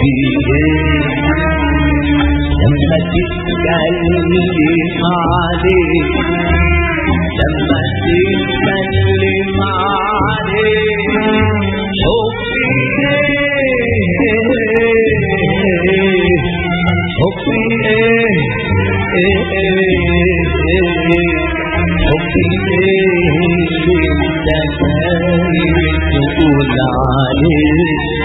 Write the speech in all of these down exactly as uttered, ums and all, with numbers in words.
حبي لما تتكلم عليه لما تتكلم عليه حبي حبي حبي تقول عليه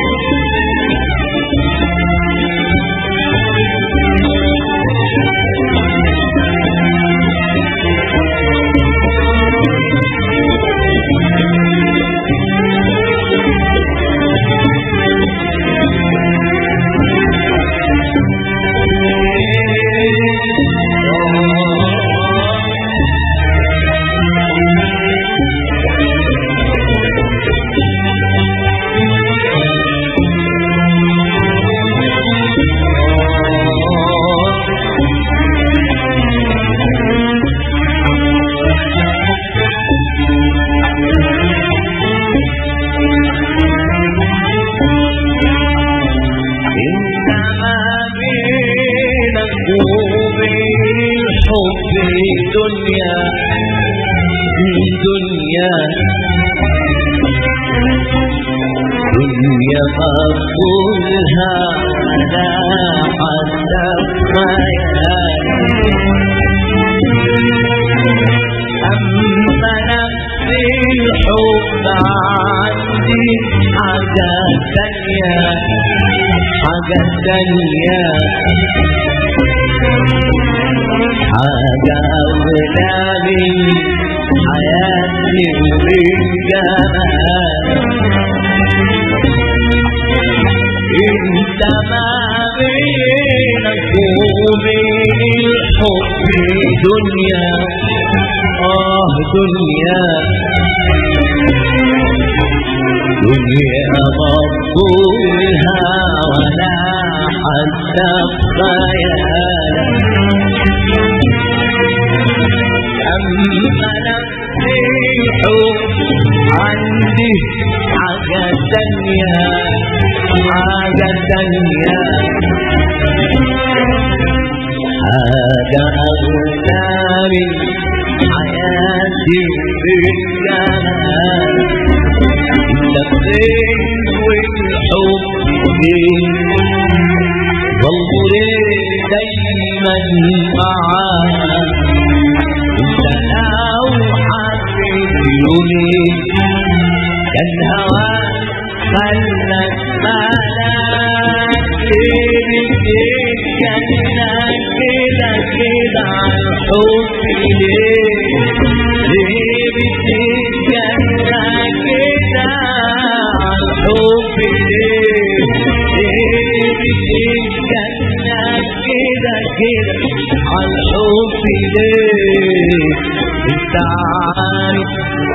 دنيا دنيا دنيا مقبولها لا حتى خيال أما نفسي الحب عندي حاجة تانية حاجة تانية حاجة أولى من حياتي بالجمال انت ما بينك وبين الحب دنيا اه دنيا دنيا مقبولها ولا حتى خيال أما نفسي الحب عندي حاجة تانية حاجة تانية حاجة أغلى من حياتي بالجمال النفسين والحب ظلوا دايما معانا لو حبيت يومي كان هواك خلت بالك بديك كنا كده كده عالحب ليه ليه بديك كنا كده عالحب ليه ليه بديك كنا كده كده عالحب ليه انت عارف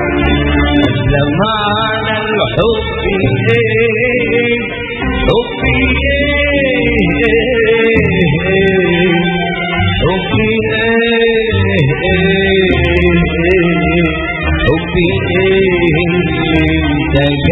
زمان الحب ايه حب ايه حب ايه حب ايه انت